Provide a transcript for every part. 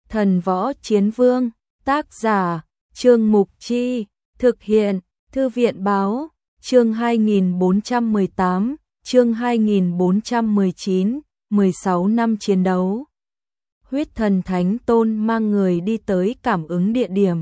Thần Võ Chiến Vương, tác giả, Trương Mục Chi, thực hiện, Thư viện Báo, chương 2418, chương 2419, 16 năm chiến đấu. Huyết Thần Thánh Tôn mang người đi tới cảm ứng địa điểm.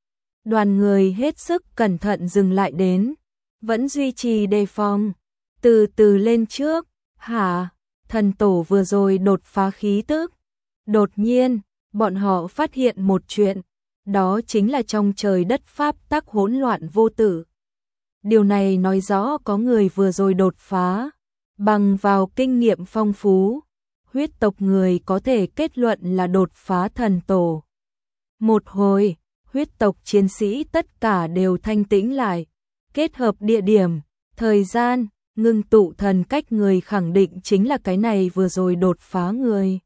Đoàn người hết sức cẩn thận dừng lại đến, vẫn duy trì đề phòng, từ từ lên trước. Hả? Thần tổ vừa rồi đột phá khí tức. Đột nhiên, bọn họ phát hiện một chuyện, đó chính là trong trời đất pháp tắc hỗn loạn vô tử. Điều này nói rõ có người vừa rồi đột phá, bằng vào kinh nghiệm phong phú, huyết tộc người có thể kết luận là đột phá thần tổ. Một hồi, huyết tộc chiến sĩ tất cả đều thanh tĩnh lại, kết hợp địa điểm, thời gian, ngưng tụ thần cách người khẳng định chính là cái này vừa rồi đột phá người.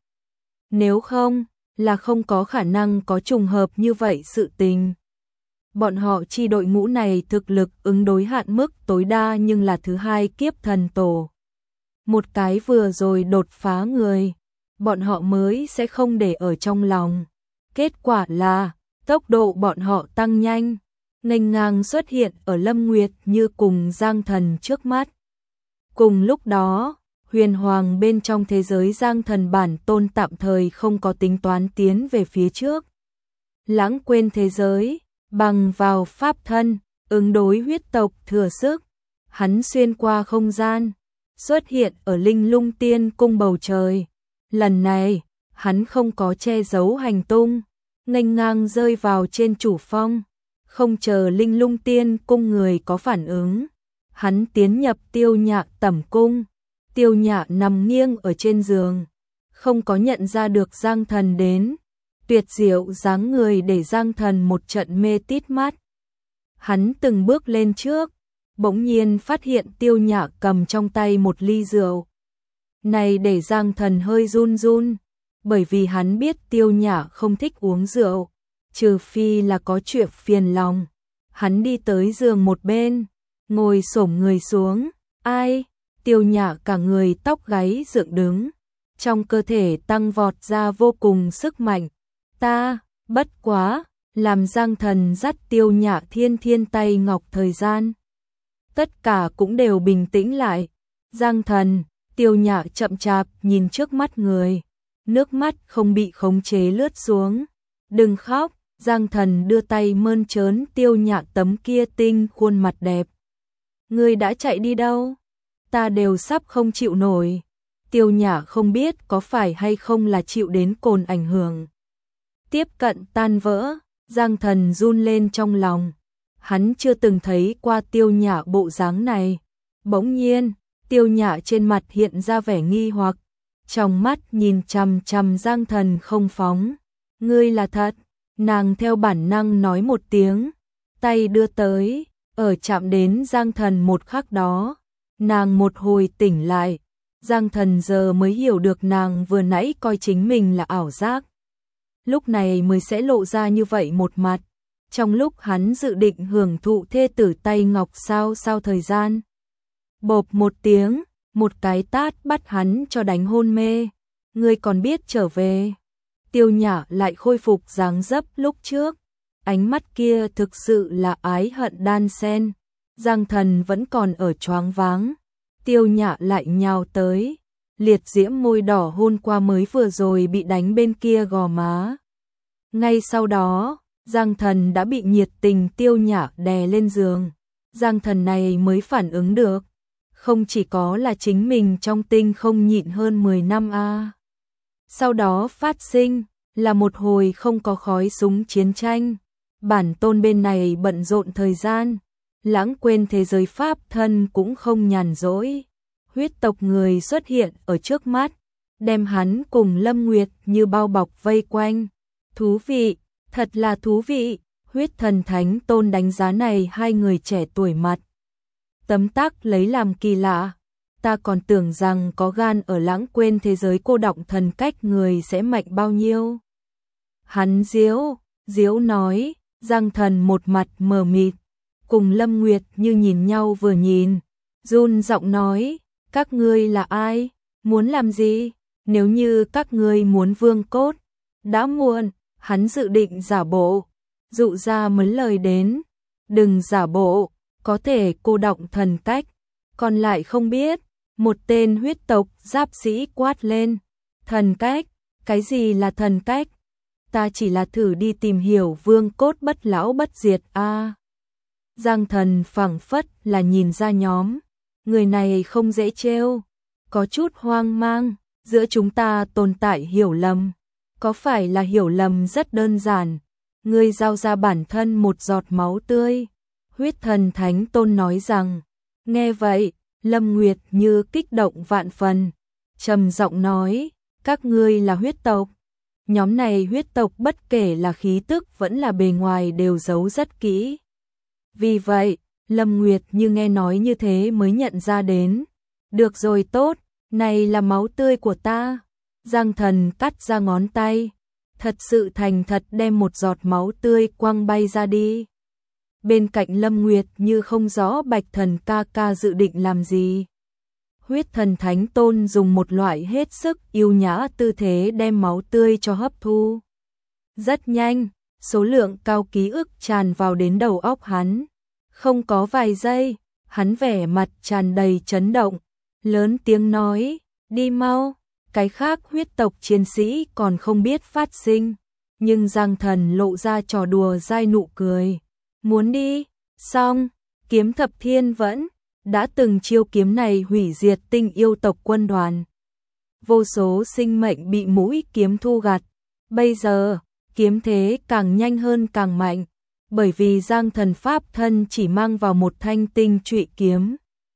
Nếu không, là không có khả năng có trùng hợp như vậy sự tình. Bọn họ chi đội ngũ này thực lực ứng đối hạn mức tối đa nhưng là thứ hai kiếp thần tổ. Một cái vừa rồi đột phá người, bọn họ mới sẽ không để ở trong lòng. Kết quả là, tốc độ bọn họ tăng nhanh, nghênh ngang xuất hiện ở Lâm Nguyệt Như cùng Giang Thần trước mắt. Cùng lúc đó, huyền hoàng bên trong thế giới Giang Thần bản tôn tạm thời không có tính toán tiến về phía trước. Lãng quên thế giới, bằng vào pháp thân, ứng đối huyết tộc thừa sức. Hắn xuyên qua không gian, xuất hiện ở Linh Lung Tiên cung bầu trời. Lần này, hắn không có che giấu hành tung, nghênh ngang rơi vào trên chủ phong, không chờ Linh Lung Tiên cung người có phản ứng. Hắn tiến nhập Tiêu Nhạ tẩm cung. Tiêu Nhạ nằm nghiêng ở trên giường, không có nhận ra được Giang Thần đến. Tuyệt diệu dáng người để Giang Thần một trận mê tít mắt. Hắn từng bước lên trước, bỗng nhiên phát hiện Tiêu Nhạ cầm trong tay một ly rượu. Này để Giang Thần hơi run run, bởi vì hắn biết Tiêu Nhạ không thích uống rượu, trừ phi là có chuyện phiền lòng. Hắn đi tới giường một bên, ngồi xổm người xuống. Ai? Tiêu Nhạ cả người tóc gáy dựng đứng, trong cơ thể tăng vọt ra vô cùng sức mạnh. Ta, bất quá, làm Giang Thần dắt Tiêu Nhạ thiên tay ngọc thời gian. Tất cả cũng đều bình tĩnh lại. Giang Thần, Tiêu Nhạ chậm chạp nhìn trước mắt người, nước mắt không bị khống chế lướt xuống. Đừng khóc. Giang Thần đưa tay mơn trớn Tiêu Nhạ tấm kia tinh khuôn mặt đẹp. Ngươi đã chạy đi đâu? Ta đều sắp không chịu nổi. Tiêu Nhạ không biết có phải hay không là chịu đến cồn ảnh hưởng. Tiếp cận tan vỡ, Giang Thần run lên trong lòng. Hắn chưa từng thấy qua Tiêu Nhạ bộ dáng này. Bỗng nhiên, Tiêu Nhạ trên mặt hiện ra vẻ nghi hoặc, trong mắt nhìn chằm chằm Giang Thần không phóng. Ngươi là thật? Nàng theo bản năng nói một tiếng, tay đưa tới, ở chạm đến Giang Thần một khắc đó. Nàng một hồi tỉnh lại, Giang Thần giờ mới hiểu được nàng vừa nãy coi chính mình là ảo giác. Lúc này mới sẽ lộ ra như vậy một mặt, trong lúc hắn dự định hưởng thụ thê tử tay ngọc sao thời gian. Bộp một tiếng, một cái tát bắt hắn cho đánh hôn mê. Ngươi còn biết trở về. Tiêu Nhạ lại khôi phục dáng dấp lúc trước, ánh mắt kia thực sự là ái hận đan xen. Giang Thần vẫn còn ở choáng váng, Tiêu Nhạ lại nhào tới, liệt diễm môi đỏ hôn qua mới vừa rồi bị đánh bên kia gò má. Ngay sau đó, Giang Thần đã bị nhiệt tình Tiêu Nhạ đè lên giường. Giang Thần này mới phản ứng được, không chỉ có là chính mình trong tinh không nhịn hơn 10 năm a. Sau đó phát sinh là một hồi không có khói súng chiến tranh. Bản tôn bên này bận rộn thời gian, lãng quên thế giới pháp thân cũng không nhàn rỗi. Huyết tộc người xuất hiện ở trước mắt, đem hắn cùng Lâm Nguyệt Như bao bọc vây quanh. Thú vị, thật là thú vị. Huyết Thần Thánh Tôn đánh giá này hai người trẻ tuổi mặt tấm tắc lấy làm kỳ lạ. Ta còn tưởng rằng có gan ở lãng quên thế giới cô đọng thần cách người sẽ mạnh bao nhiêu. Hắn diếu nói. Giang Thần một mặt mờ mịt, cùng Lâm Nguyệt Như nhìn nhau vừa nhìn, run giọng nói, các ngươi là ai, muốn làm gì? Nếu như các ngươi muốn vương cốt, đã muộn. hắn dự định giả bộ, dụ ra mấy lời đến. Đừng giả bộ, có thể cô động thần cách. Còn lại không biết, một tên huyết tộc giáp sĩ quát lên. Thần cách, cái gì là thần cách? Ta chỉ là thử đi tìm hiểu vương cốt bất lão bất diệt a. Giang Thần phảng phất là nhìn ra nhóm người này không dễ trêu, có chút hoang mang, giữa chúng ta tồn tại hiểu lầm. Có phải là hiểu lầm rất đơn giản, ngươi giao ra bản thân một giọt máu tươi. Huyết Thần Thánh Tôn nói rằng. Nghe vậy, Lâm Nguyệt Như kích động vạn phần, trầm giọng nói, các ngươi là huyết tộc. Nhóm này huyết tộc bất kể là khí tức vẫn là bề ngoài đều giấu rất kỹ. Vì vậy, Lâm Nguyệt Như nghe nói như thế mới nhận ra đến. Được rồi tốt, này là máu tươi của ta. Giang Thần cắt ra ngón tay, thật sự thành thật đem một giọt máu tươi quăng bay ra đi. Bên cạnh Lâm Nguyệt Như không rõ Bạch Thần ca ca dự định làm gì. Huyết Thần Thánh Tôn dùng một loại hết sức yêu nhã tư thế đem máu tươi cho hấp thu. Rất nhanh, số lượng cao ký ức tràn vào đến đầu óc hắn. Không có vài giây, hắn vẻ mặt tràn đầy chấn động, lớn tiếng nói, đi mau. Cái khác huyết tộc chiến sĩ còn không biết phát sinh, nhưng Giang Thần lộ ra trò đùa dai nụ cười. Muốn đi, xong, kiếm thập thiên vẫn đã từng chiêu kiếm này hủy diệt tinh yêu tộc quân đoàn. Vô số sinh mệnh bị mũi kiếm thu gặt, bây giờ, kiếm thế càng nhanh hơn càng mạnh, bởi vì Giang Thần pháp thân chỉ mang vào một thanh tinh trụy kiếm.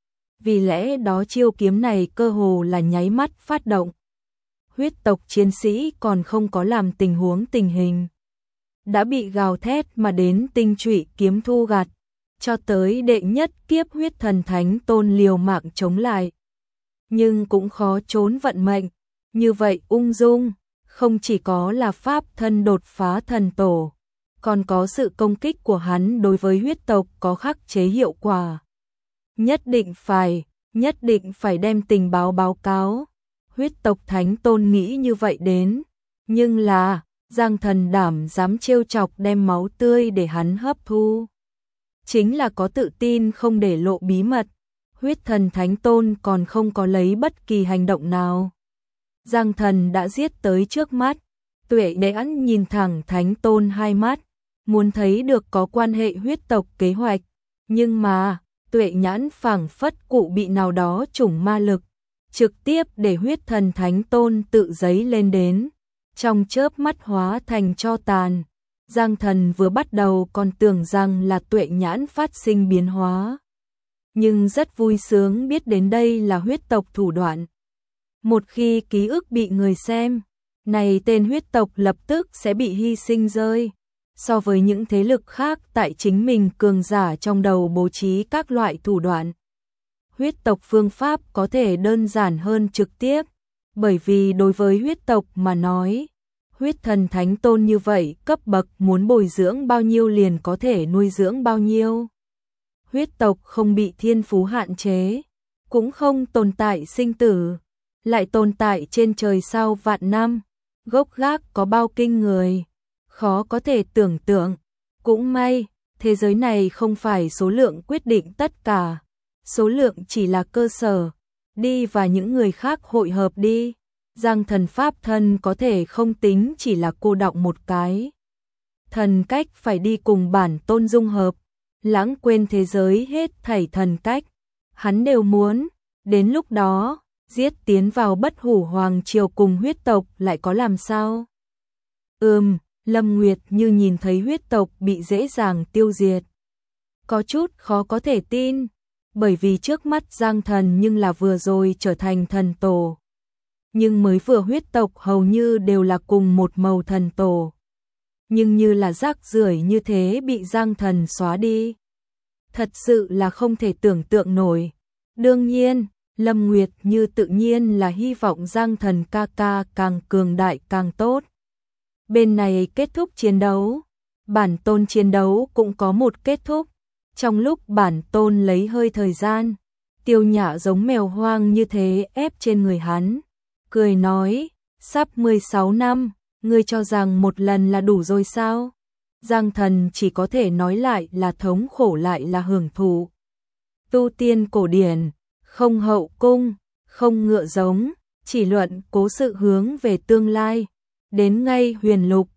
Vì lẽ đó chiêu kiếm này cơ hồ là nháy mắt phát động. Huyết tộc chiến sĩ còn không có làm tình huống tình hình, đã bị gào thét mà đến tinh trụy kiếm thu gặt, cho tới đệ nhất kiếp Huyết Thần Thánh Tôn liều mạng chống lại. Nhưng cũng khó trốn vận mệnh, như vậy ung dung, không chỉ có là pháp thân đột phá thần tổ, còn có sự công kích của hắn đối với huyết tộc có khắc chế hiệu quả. Nhất định phải đem tình báo báo cáo. Huyết tộc Thánh Tôn nghĩ như vậy đến, nhưng là Giang Thần đảm dám trêu chọc đem máu tươi để hắn hấp thu. Chính là có tự tin không để lộ bí mật. Huyết Thần Thánh Tôn còn không có lấy bất kỳ hành động nào. Giang Thần đã giết tới trước mắt, Tuệ Nhãn nhìn thẳng Thánh Tôn hai mắt, muốn thấy được có quan hệ huyết tộc kế hoạch, nhưng mà Tuệ Nhãn phảng phất cụ bị nào đó chủng ma lực, trực tiếp để Huyết Thần Thánh Tôn tự giấy lên đến, trong chớp mắt hóa thành tro tàn. Giang Thần vừa bắt đầu còn tưởng rằng là Tuệ Nhãn phát sinh biến hóa, nhưng rất vui sướng biết đến đây là huyết tộc thủ đoạn. Một khi ký ức bị người xem, này tên huyết tộc lập tức sẽ bị hy sinh rơi. So với những thế lực khác tại chính mình cường giả trong đầu bố trí các loại thủ đoạn, huyết tộc phương pháp có thể đơn giản hơn trực tiếp, bởi vì đối với huyết tộc mà nói, Huyết Thần Thánh Tôn như vậy cấp bậc muốn bồi dưỡng bao nhiêu liền có thể nuôi dưỡng bao nhiêu. Huyết tộc không bị thiên phú hạn chế, cũng không tồn tại sinh tử, lại tồn tại trên trời sau vạn năm, gốc gác có bao kinh người, khó có thể tưởng tượng. Cũng may, thế giới này không phải số lượng quyết định tất cả, số lượng chỉ là cơ sở, đi và những người khác hội hợp đi. Giang Thần pháp thân có thể không tính chỉ là cô đọng một cái. Thần cách phải đi cùng bản tôn dung hợp, lãng quên thế giới hết thảy thần cách. Hắn đều muốn, đến lúc đó, giết tiến vào Bất Hủ Hoàng Triều cùng huyết tộc lại có làm sao? Lâm Nguyệt Như nhìn thấy huyết tộc bị dễ dàng tiêu diệt, có chút khó có thể tin, bởi vì trước mắt Giang Thần nhưng là vừa rồi trở thành thần tổ. Nhưng mới vừa huyết tộc hầu như đều là cùng một màu thần tổ. Nhưng như là rác rưởi như thế bị Giang Thần xóa đi. Thật sự là không thể tưởng tượng nổi. Đương nhiên, Lâm Nguyệt Như tự nhiên là hy vọng Giang Thần ca ca càng cường đại càng tốt. Bên này kết thúc chiến đấu, bản tôn chiến đấu cũng có một kết thúc. Trong lúc bản tôn lấy hơi thời gian, Tiêu Nhã giống mèo hoang như thế ép trên người hắn, cười nói, sắp 16 năm, Ngươi cho rằng một lần là đủ rồi sao? Giang Thần chỉ có thể nói lại là thống khổ lại là hưởng thụ. Tu tiên cổ điển, không hậu cung, không ngựa giống, chỉ luận cố sự hướng về tương lai. Đến ngay huyền lục,